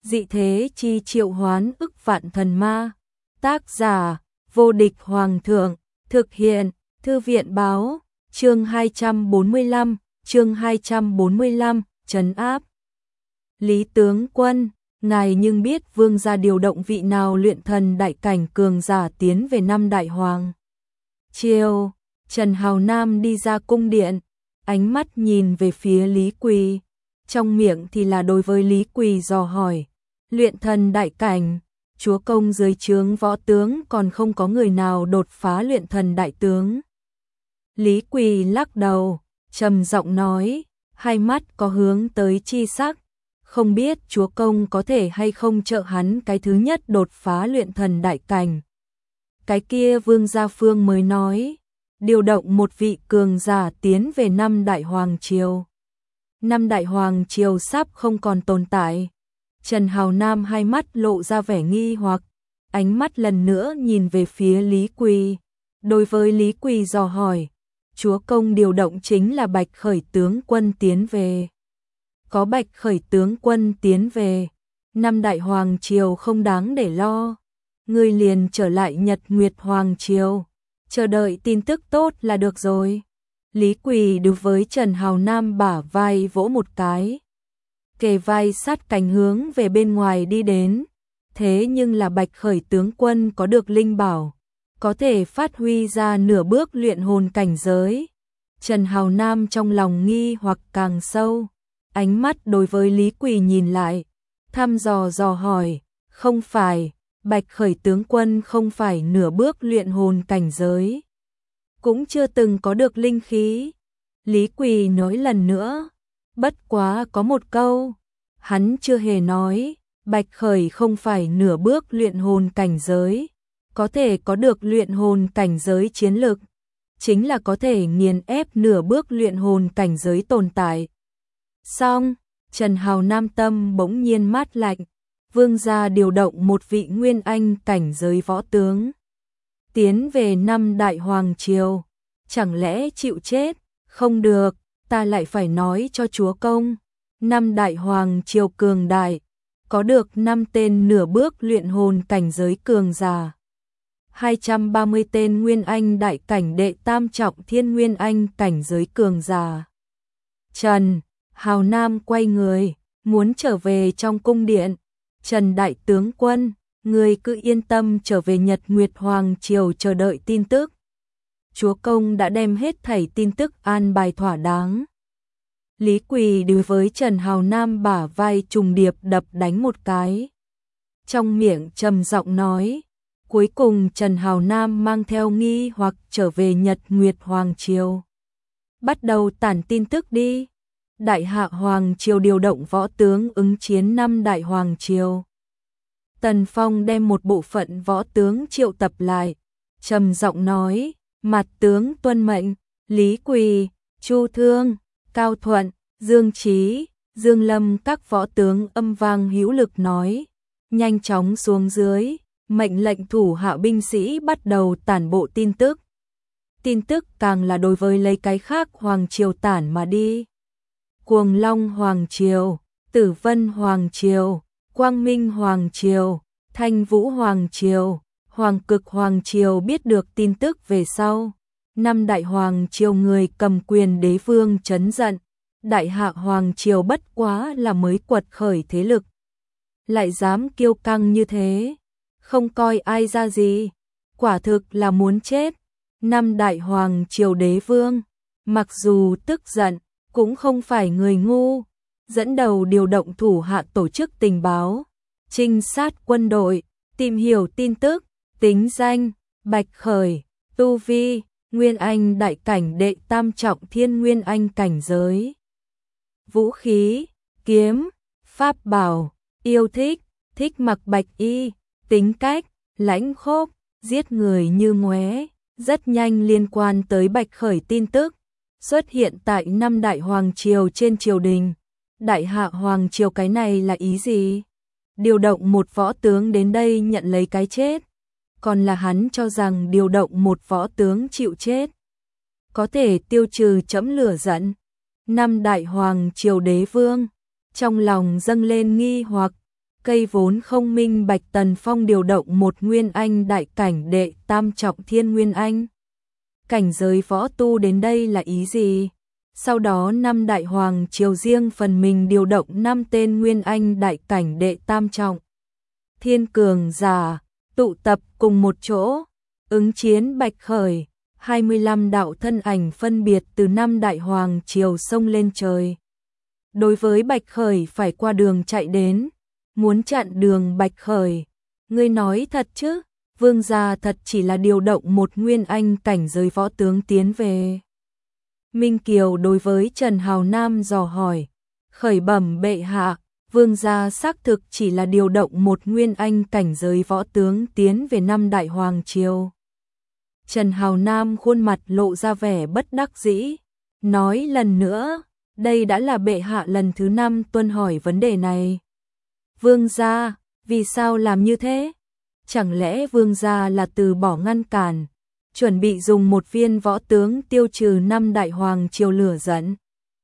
dị thế chi triệu hoán ức vạn thần ma. Tác giả, vô địch hoàng thượng, thực hiện, thư viện báo, chương 245, trấn áp. Lý tướng quân, ngài nhưng biết vương gia điều động vị nào luyện thần đại cảnh cường giả tiến về năm đại hoàng triều. Trần Hào Nam đi ra cung điện, ánh mắt nhìn về phía Lý Quỳ, trong miệng thì là đối với Lý Quỳ dò hỏi. Luyện thần đại cảnh, chúa công dưới trướng võ tướng còn không có người nào đột phá luyện thần đại tướng. Lý Quỳ lắc đầu, trầm giọng nói, hai mắt có hướng tới chi sắc, không biết chúa công có thể hay không trợ hắn cái thứ nhất đột phá luyện thần đại cảnh. Cái kia Vương Gia Phương mới nói, điều động một vị cường giả tiến về năm đại hoàng triều. Năm đại hoàng triều sắp không còn tồn tại. Trần Hào Nam hai mắt lộ ra vẻ nghi hoặc, ánh mắt lần nữa nhìn về phía Lý Quỳ. Đối với Lý Quỳ dò hỏi, chúa công điều động chính là Bạch Khởi tướng quân tiến về. Có Bạch Khởi tướng quân tiến về, năm đại hoàng triều không đáng để lo. Ngươi liền trở lại Nhật Nguyệt hoàng triều, chờ đợi tin tức tốt là được rồi. Lý Quỳ đối với Trần Hào Nam bả vai vỗ một cái, kề vai sát cánh hướng về bên ngoài đi đến. Thế nhưng là Bạch Khởi tướng quân có được linh bảo, có thể phát huy ra nửa bước luyện hồn cảnh giới. Trần Hào Nam trong lòng nghi hoặc càng sâu, ánh mắt đối với Lý Quỳ nhìn lại, thăm dò hỏi, không phải, Bạch Khởi tướng quân không phải nửa bước luyện hồn cảnh giới, cũng chưa từng có được linh khí. Lý Quỳ nói lần nữa, bất quá có một câu, hắn chưa hề nói, Bạch Khởi không phải nửa bước luyện hồn cảnh giới, có thể có được luyện hồn cảnh giới chiến lực, chính là có thể nghiền ép nửa bước luyện hồn cảnh giới tồn tại. Xong, Trần Hào Nam tâm bỗng nhiên mát lạnh, vương gia điều động một vị nguyên anh cảnh giới võ tướng tiến về năm đại hoàng triều, chẳng lẽ chịu chết? Không được, ta lại phải nói cho chúa công, năm đại hoàng triều cường đại, có được 5 tên nửa bước luyện hồn cảnh giới cường giả, 230 tên nguyên anh đại cảnh đệ tam trọng thiên nguyên anh cảnh giới cường giả. Trần Hào Nam quay người, muốn trở về trong cung điện. Trần đại tướng quân, người cứ yên tâm trở về Nhật Nguyệt hoàng triều chờ đợi tin tức. Chúa công đã đem hết thảy tin tức an bài thỏa đáng. Lý Quỳ đối với Trần Hào Nam bả vai trùng điệp đập đánh một cái, trong miệng trầm giọng nói. Cuối cùng Trần Hào Nam mang theo nghi hoặc trở về Nhật Nguyệt hoàng triều. Bắt đầu tản tin tức đi. Đại hạ hoàng triều điều động võ tướng ứng chiến năm đại hoàng triều. Tần Phong đem một bộ phận võ tướng triệu tập lại, trầm giọng nói, mặt tướng tuân mệnh. Lý Quỳ, Chu Thương, Cao Thuận, Dương Chí, Dương Lâm các võ tướng âm vang hữu lực nói, nhanh chóng xuống dưới, mệnh lệnh thủ hạ binh sĩ bắt đầu tản bộ tin tức. Tin tức càng là đối với lấy cái khác hoàng triều tản mà đi. Cuồng Long hoàng triều, Tử Vân hoàng triều, Quang Minh hoàng triều, Thanh Vũ hoàng triều, Hoàng Cực hoàng triều biết được tin tức về sau. Năm đại hoàng triều người cầm quyền đế vương trấn giận, đại hạ hoàng triều bất quá là mới quật khởi thế lực, lại dám kiêu căng như thế, không coi ai ra gì, quả thực là muốn chết. Năm đại hoàng triều đế vương, mặc dù tức giận, cũng không phải người ngu, dẫn đầu điều động thủ hạ tổ chức tình báo, trinh sát quân đội, tìm hiểu tin tức, tính danh, Bạch Khởi, tu vi, nguyên anh đại cảnh đệ tam trọng thiên nguyên anh cảnh giới. Vũ khí, kiếm, pháp bảo, yêu thích, thích mặc bạch y, tính cách, lãnh khốc, giết người như ngoé. Rất nhanh liên quan tới Bạch Khởi tin tức xuất hiện tại năm đại hoàng triều trên triều đình. Đại hạ hoàng triều cái này là ý gì? Điều động một võ tướng đến đây nhận lấy cái chết, còn là hắn cho rằng điều động một võ tướng chịu chết có thể tiêu trừ chẫm lửa giận. Năm đại hoàng triều đế vương trong lòng dâng lên nghi hoặc, cây vốn không minh bạch Tần Phong điều động một nguyên anh đại cảnh đệ tam trọng thiên nguyên anh. Cảnh giới võ tu đến đây là ý gì? Sau đó năm đại hoàng triều riêng phần mình điều động 5 tên nguyên anh đại cảnh đệ tam trọng. Thiên cường giả, tụ tập cùng một chỗ, ứng chiến Bạch Khởi, 25 đạo thân ảnh phân biệt từ 5 đại hoàng triều sông lên trời. Đối với Bạch Khởi phải qua đường chạy đến, muốn chặn đường Bạch Khởi. Ngươi nói thật chứ? Vương gia thật chỉ là điều động một nguyên anh cảnh giới võ tướng tiến về. Minh Kiều đối với Trần Hào Nam dò hỏi, khởi bẩm bệ hạ, vương gia xác thực chỉ là điều động một nguyên anh cảnh giới võ tướng tiến về 5 đại hoàng triều. Trần Hào Nam khuôn mặt lộ ra vẻ bất đắc dĩ, nói lần nữa, đây đã là bệ hạ lần thứ 5 tuân hỏi vấn đề này. Vương gia, vì sao làm như thế? Chẳng lẽ vương gia là từ bỏ ngăn cản, chuẩn bị dùng một viên võ tướng tiêu trừ 5 đại hoàng triều lửa giận?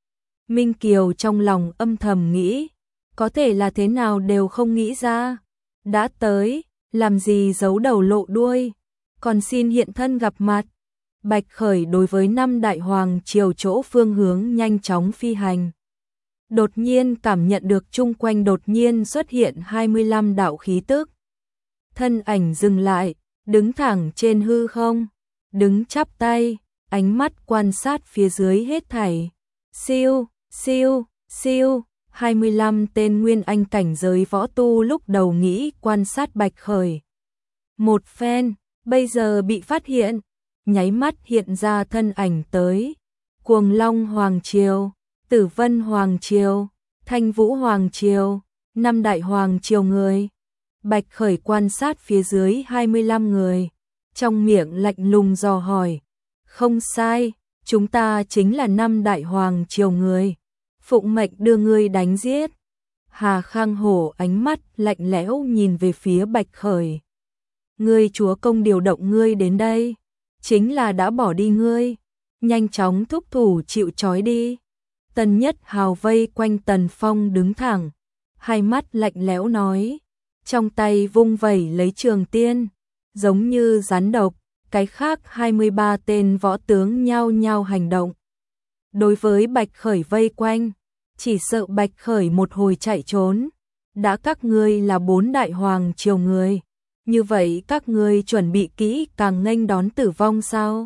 Minh Kiều trong lòng âm thầm nghĩ, có thể là thế nào đều không nghĩ ra. Đã tới, làm gì giấu đầu lộ đuôi, còn xin hiện thân gặp mặt. Bạch Khởi đối với 5 đại hoàng triều chỗ phương hướng nhanh chóng phi hành. Đột nhiên cảm nhận được chung quanh đột nhiên xuất hiện 25 đạo khí tức. Thân ảnh dừng lại, đứng thẳng trên hư không, đứng chắp tay, ánh mắt quan sát phía dưới hết thảy. Siêu, siêu, siêu, 25 tên nguyên anh cảnh giới võ tu lúc đầu nghĩ quan sát Bạch Khởi. Một phen, bây giờ bị phát hiện, nháy mắt hiện ra thân ảnh tới. Cuồng Long Hoàng Triều, Tử Vân Hoàng Triều, Thanh Vũ Hoàng Triều, 5 đại hoàng triều người. Bạch Khởi quan sát phía dưới 25 người, trong miệng lạnh lùng dò hỏi. Không sai, chúng ta chính là 5 đại hoàng triều người. Phụng mệnh đưa ngươi đánh giết. Hà Khang Hổ ánh mắt lạnh lẽo nhìn về phía Bạch Khởi. Ngươi chúa công điều động ngươi đến đây, chính là đã bỏ đi ngươi. Nhanh chóng thúc thủ chịu trói đi. Tần Nhất Hào vây quanh Tần Phong đứng thẳng, hai mắt lạnh lẽo nói, trong tay vung vẩy lấy trường tiên, giống như rắn độc, cái khác 23 tên võ tướng nhao nhao hành động. Đối với Bạch Khởi vây quanh, chỉ sợ Bạch Khởi một hồi chạy trốn. Đã các ngươi là 4 đại hoàng triều người, như vậy các ngươi chuẩn bị kỹ càng nghênh đón tử vong sao?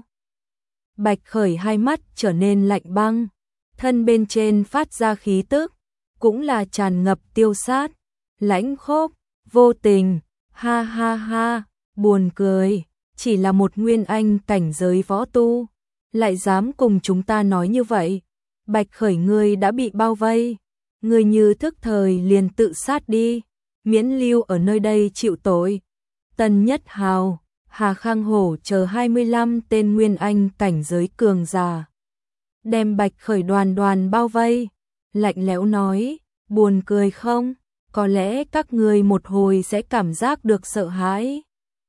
Bạch Khởi hai mắt trở nên lạnh băng, thân bên trên phát ra khí tức, cũng là tràn ngập tiêu sát, lãnh khốc, vô tình, ha ha ha, buồn cười, chỉ là một nguyên anh cảnh giới võ tu, lại dám cùng chúng ta nói như vậy. Bạch Khởi ngươi đã bị bao vây, ngươi như thức thời liền tự sát đi, miễn lưu ở nơi đây chịu tội. Tần Nhất Hào, Hà Khang Hổ chờ 25 tên nguyên anh cảnh giới cường giả, đem Bạch Khởi đoàn đoàn bao vây, lạnh lẽo nói, buồn cười không? Có lẽ các ngươi một hồi sẽ cảm giác được sợ hãi.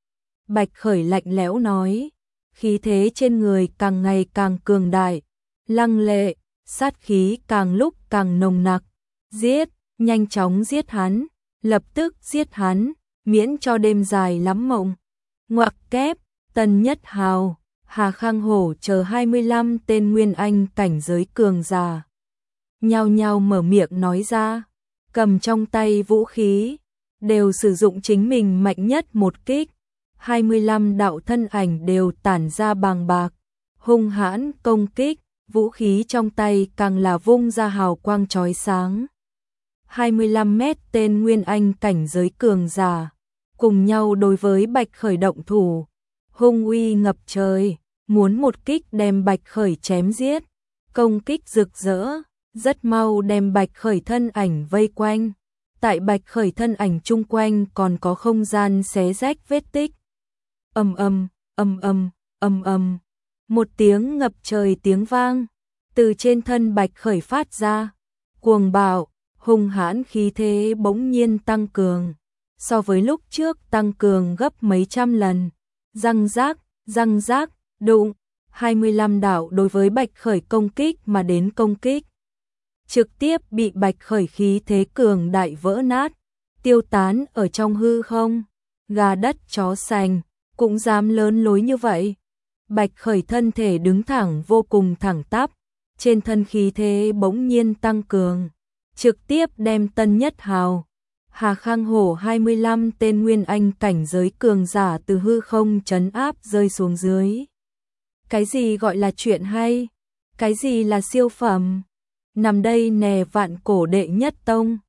Bạch Khởi lạnh lẽo nói, khí thế trên người càng ngày càng cường đại, lăng lệ, sát khí càng lúc càng nồng nặc. Giết, nhanh chóng giết hắn, lập tức giết hắn, miễn cho đêm dài lắm mộng. Ngoặc kép, Tần Nhất Hào, Hà Khang Hổ chờ 25 tên nguyên anh cảnh giới cường giả, nhao nhao mở miệng nói ra, cầm trong tay vũ khí, đều sử dụng chính mình mạnh nhất một kích. 25 đạo thân ảnh đều tản ra bàng bạc, hung hãn công kích, vũ khí trong tay càng là vung ra hào quang chói sáng. 25 mét tên nguyên anh cảnh giới cường giả, cùng nhau đối với Bạch Khởi động thủ, hung uy ngập trời, muốn một kích đem Bạch Khởi chém giết, công kích rực rỡ, rất mau đem Bạch Khởi thân ảnh vây quanh. Tại Bạch Khởi thân ảnh chung quanh còn có không gian xé rách vết tích. Ầm ầm, ầm ầm, ầm ầm. Một tiếng ngập trời tiếng vang từ trên thân Bạch Khởi phát ra, cuồng bạo, hung hãn khí thế bỗng nhiên tăng cường, so với lúc trước tăng cường gấp mấy trăm lần. Răng rác, đụng, 25 đạo đối với Bạch Khởi công kích mà đến công kích, trực tiếp bị Bạch Khởi khí thế cường đại vỡ nát, tiêu tán ở trong hư không. Gà đất chó sành, cũng dám lớn lối như vậy. Bạch Khởi thân thể đứng thẳng vô cùng thẳng tắp, trên thân khí thế bỗng nhiên tăng cường, trực tiếp đem Tân Nhất Hào, Hà Khang Hổ 25 tên nguyên anh cảnh giới cường giả từ hư không trấn áp rơi xuống dưới. Cái gì gọi là chuyện hay? Cái gì là siêu phẩm? Nằm đây nè vạn cổ đệ nhất tông.